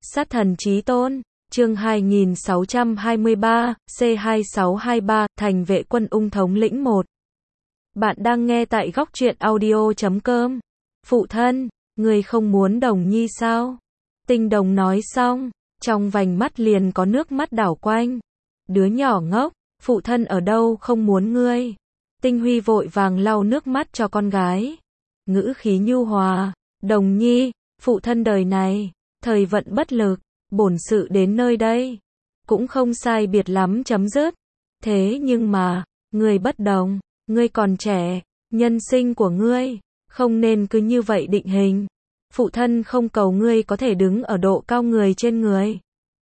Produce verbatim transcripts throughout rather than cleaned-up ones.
Sát thần chí tôn, chương hai nghìn sáu trăm hai mươi ba, C hai sáu hai ba, thành vệ quân ung thống lĩnh một. Bạn đang nghe tại góc truyện audio chấm com. Phụ thân, người không muốn Đồng Nhi sao? Tinh Đồng nói xong, trong vành mắt liền có nước mắt đảo quanh. Đứa nhỏ ngốc, phụ thân ở đâu không muốn ngươi. Tinh Huy vội vàng lau nước mắt cho con gái. Ngữ khí nhu hòa, Đồng Nhi, phụ thân đời này, thời vận bất lực, bổn sự đến nơi đây, cũng không sai biệt lắm chấm dứt. Thế nhưng mà, ngươi bất đồng, ngươi còn trẻ, nhân sinh của ngươi, không nên cứ như vậy định hình. Phụ thân không cầu ngươi có thể đứng ở độ cao người trên người,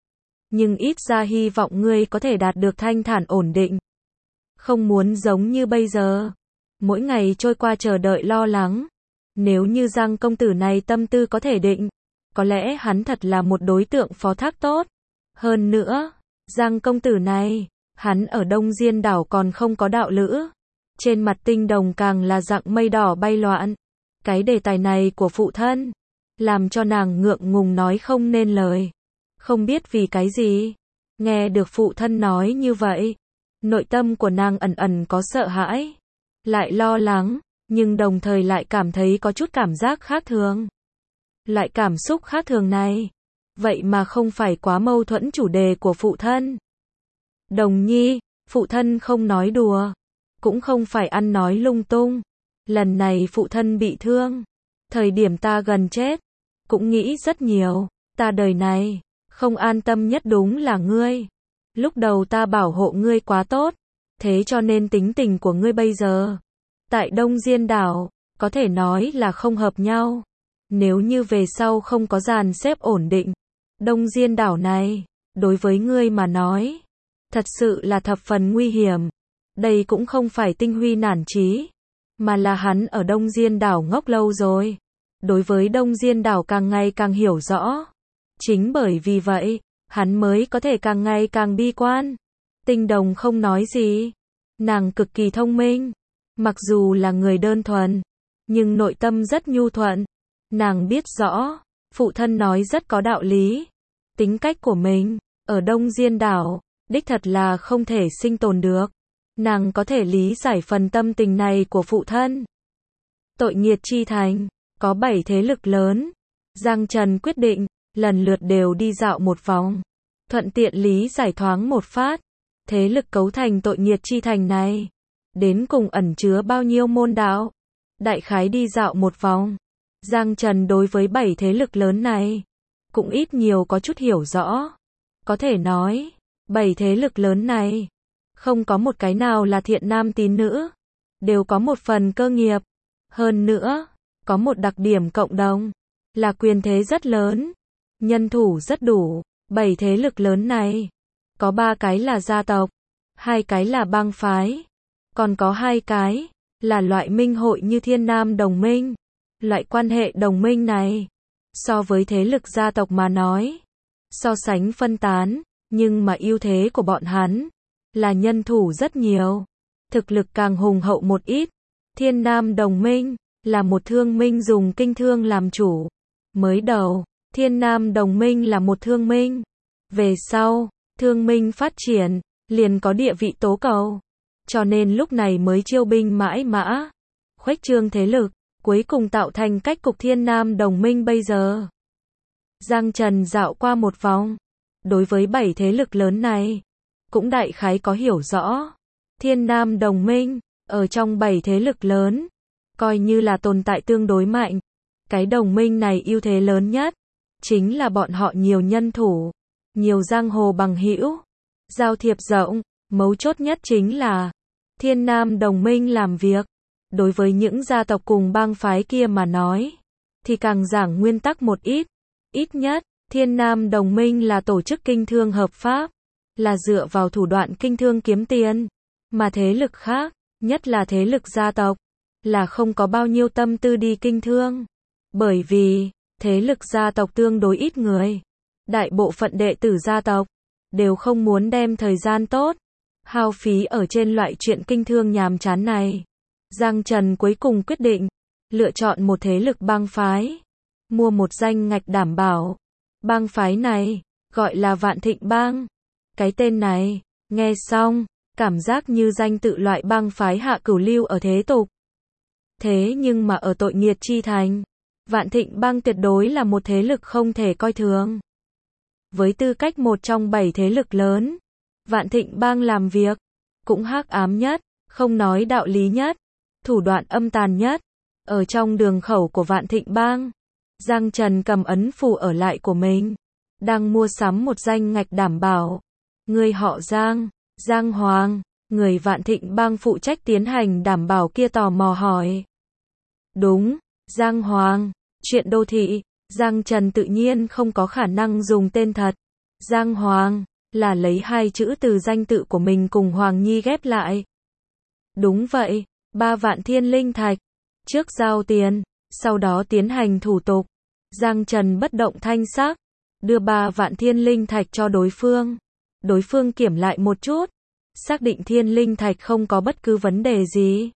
nhưng ít ra hy vọng ngươi có thể đạt được thanh thản ổn định. Không muốn giống như bây giờ, mỗi ngày trôi qua chờ đợi lo lắng. Nếu như Giang công tử này tâm tư có thể định, có lẽ hắn thật là một đối tượng phó thác tốt. Hơn nữa, Giang công tử này, hắn ở Đông Diên đảo còn không có đạo lữ. Trên mặt Tinh Đồng càng là dạng mây đỏ bay loạn. Cái đề tài này của phụ thân, làm cho nàng ngượng ngùng nói không nên lời. Không biết vì cái gì, nghe được phụ thân nói như vậy, nội tâm của nàng ẩn ẩn có sợ hãi, lại lo lắng, nhưng đồng thời lại cảm thấy có chút cảm giác khác thường. Loại cảm xúc khác thường này, vậy mà không phải quá mâu thuẫn chủ đề của phụ thân. Đồng Nhi, phụ thân không nói đùa, cũng không phải ăn nói lung tung. Lần này phụ thân bị thương, thời điểm ta gần chết, cũng nghĩ rất nhiều. Ta đời này, không an tâm nhất đúng là ngươi. Lúc đầu ta bảo hộ ngươi quá tốt, thế cho nên tính tình của ngươi bây giờ, tại Đông Diên đảo, có thể nói là không hợp nhau. Nếu như về sau không có dàn xếp ổn định, Đông Diên đảo này, đối với ngươi mà nói, thật sự là thập phần nguy hiểm. Đây cũng không phải Tinh Huy nản chí, mà là hắn ở Đông Diên đảo ngốc lâu rồi. Đối với Đông Diên đảo càng ngày càng hiểu rõ. Chính bởi vì vậy, hắn mới có thể càng ngày càng bi quan. Tinh Đồng không nói gì. Nàng cực kỳ thông minh. Mặc dù là người đơn thuần, nhưng nội tâm rất nhu thuận. Nàng biết rõ, phụ thân nói rất có đạo lý. Tính cách của mình, ở Đông Diên đảo, đích thật là không thể sinh tồn được. Nàng có thể lý giải phần tâm tình này của phụ thân. Tội nghiệt chi thành, có bảy thế lực lớn. Giang Trần quyết định, lần lượt đều đi dạo một vòng. Thuận tiện lý giải thoáng một phát. Thế lực cấu thành tội nghiệt chi thành này, đến cùng ẩn chứa bao nhiêu môn đạo. Đại khái đi dạo một vòng. Giang Trần đối với bảy thế lực lớn này, cũng ít nhiều có chút hiểu rõ. Có thể nói, bảy thế lực lớn này, không có một cái nào là thiện nam tín nữ, đều có một phần cơ nghiệp. Hơn nữa, có một đặc điểm cộng đồng, là quyền thế rất lớn, nhân thủ rất đủ. Bảy thế lực lớn này, có ba cái là gia tộc, hai cái là bang phái, còn có hai cái là loại minh hội như Thiên Nam Đồng Minh. Loại quan hệ đồng minh này, so với thế lực gia tộc mà nói, so sánh phân tán, nhưng mà ưu thế của bọn hắn là nhân thủ rất nhiều, thực lực càng hùng hậu một ít. Thiên Nam Đồng Minh là một thương minh dùng kinh thương làm chủ. Mới đầu, Thiên Nam Đồng Minh là một thương minh. Về sau, thương minh phát triển, liền có địa vị tố cầu. Cho nên lúc này mới chiêu binh mãi mã, khuếch trương thế lực, cuối cùng tạo thành cách cục Thiên Nam Đồng Minh bây giờ. Giang Trần dạo qua một vòng, đối với bảy thế lực lớn này, cũng đại khái có hiểu rõ. Thiên Nam Đồng Minh, ở trong bảy thế lực lớn, coi như là tồn tại tương đối mạnh. Cái đồng minh này ưu thế lớn nhất, chính là bọn họ nhiều nhân thủ, nhiều giang hồ bằng hữu, giao thiệp rộng. Mấu chốt nhất chính là, Thiên Nam Đồng Minh làm việc, đối với những gia tộc cùng bang phái kia mà nói, thì càng giảng nguyên tắc một ít. Ít nhất, Thiên Nam Đồng Minh là tổ chức kinh thương hợp pháp, là dựa vào thủ đoạn kinh thương kiếm tiền. Mà thế lực khác, nhất là thế lực gia tộc, là không có bao nhiêu tâm tư đi kinh thương. Bởi vì, thế lực gia tộc tương đối ít người. Đại bộ phận đệ tử gia tộc, đều không muốn đem thời gian tốt, hao phí ở trên loại chuyện kinh thương nhàm chán này. Giang Trần cuối cùng quyết định, lựa chọn một thế lực bang phái, mua một danh ngạch đảm bảo. Bang phái này, gọi là Vạn Thịnh Bang. Cái tên này, nghe xong, cảm giác như danh tự loại bang phái hạ cửu lưu ở thế tục. Thế nhưng mà ở tội nghiệt chi thành, Vạn Thịnh Bang tuyệt đối là một thế lực không thể coi thường. Với tư cách một trong bảy thế lực lớn, Vạn Thịnh Bang làm việc, cũng hắc ám nhất, không nói đạo lý nhất, thủ đoạn âm tàn nhất. Ở trong đường khẩu của Vạn Thịnh Bang, Giang Trần cầm ấn phù ở lại của mình, đang mua sắm một danh ngạch đảm bảo. Người họ Giang, Giang Hoàng, người Vạn Thịnh Bang phụ trách tiến hành đảm bảo kia tò mò hỏi. Đúng, Giang Hoàng, chuyện đô thị, Giang Trần tự nhiên không có khả năng dùng tên thật. Giang Hoàng, là lấy hai chữ từ danh tự của mình cùng Hoàng Nhi ghép lại. Đúng vậy, ba vạn thiên linh thạch. Trước giao tiền, sau đó tiến hành thủ tục. Giang Trần bất động thanh sắc, đưa ba vạn thiên linh thạch cho đối phương. Đối phương kiểm lại một chút, xác định thiên linh thạch không có bất cứ vấn đề gì.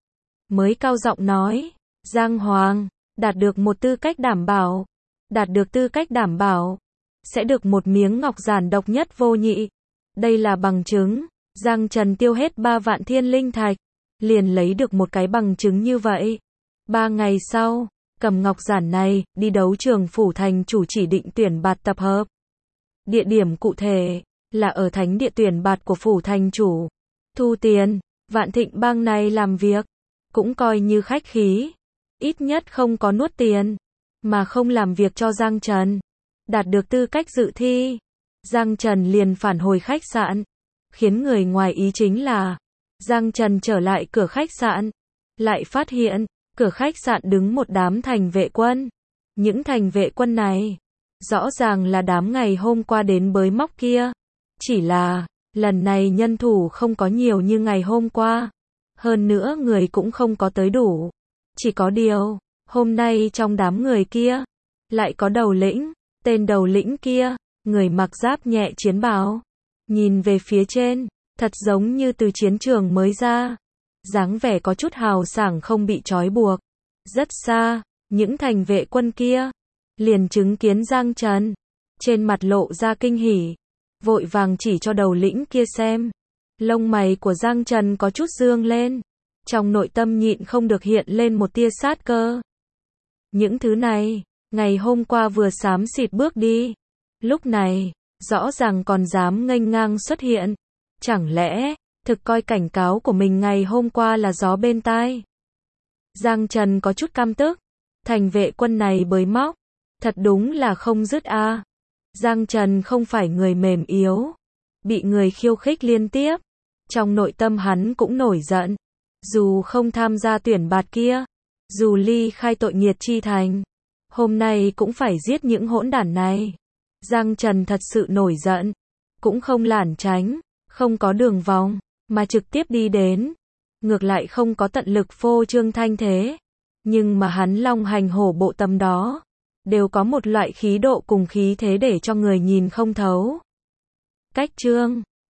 Mới cao giọng nói, Giang Hoàng, đạt được một tư cách đảm bảo. Đạt được tư cách đảm bảo, sẽ được một miếng ngọc giản độc nhất vô nhị. Đây là bằng chứng. Giang Trần tiêu hết ba vạn thiên linh thạch, liền lấy được một cái bằng chứng như vậy. Ba ngày sau, cầm ngọc giản này, đi đấu trường phủ thành chủ chỉ định tuyển bạt tập hợp. Địa điểm cụ thể, là ở thánh địa tuyển bạt của phủ thành chủ. Thu tiền, Vạn Thịnh Bang này làm việc, cũng coi như khách khí. Ít nhất không có nuốt tiền, mà không làm việc cho Giang Trần. Đạt được tư cách dự thi, Giang Trần liền phản hồi khách sạn. Khiến người ngoài ý chính là, Giang Trần trở lại cửa khách sạn, lại phát hiện, cửa khách sạn đứng một đám thành vệ quân. Những thành vệ quân này, rõ ràng là đám ngày hôm qua đến bới móc kia. Chỉ là, lần này nhân thủ không có nhiều như ngày hôm qua. Hơn nữa người cũng không có tới đủ. Chỉ có điều, hôm nay trong đám người kia, lại có đầu lĩnh. Tên đầu lĩnh kia, người mặc giáp nhẹ chiến bào. Nhìn về phía trên, thật giống như từ chiến trường mới ra. Dáng vẻ có chút hào sảng không bị trói buộc. Rất xa, những thành vệ quân kia, liền chứng kiến Giang Trần. Trên mặt lộ ra kinh hỉ, vội vàng chỉ cho đầu lĩnh kia xem. Lông mày của Giang Trần có chút dương lên. Trong nội tâm nhịn không được hiện lên một tia sát cơ. Những thứ này, ngày hôm qua vừa xám xịt bước đi. Lúc này, rõ ràng còn dám nghênh ngang xuất hiện. Chẳng lẽ, thực coi cảnh cáo của mình ngày hôm qua là gió bên tai. Giang Trần có chút căm tức. Thành vệ quân này bới móc, thật đúng là không dứt a. À. Giang Trần không phải người mềm yếu, bị người khiêu khích liên tiếp. Trong nội tâm hắn cũng nổi giận. Dù không tham gia tuyển bạt kia, dù ly khai tội nghiệt chi thành, hôm nay cũng phải giết những hỗn đản này. Giang Trần thật sự nổi giận, cũng không lảng tránh, không có đường vòng, mà trực tiếp đi đến. Ngược lại không có tận lực phô trương thanh thế, nhưng mà hắn long hành hổ bộ tầm đó, đều có một loại khí độ cùng khí thế để cho người nhìn không thấu. Cách chương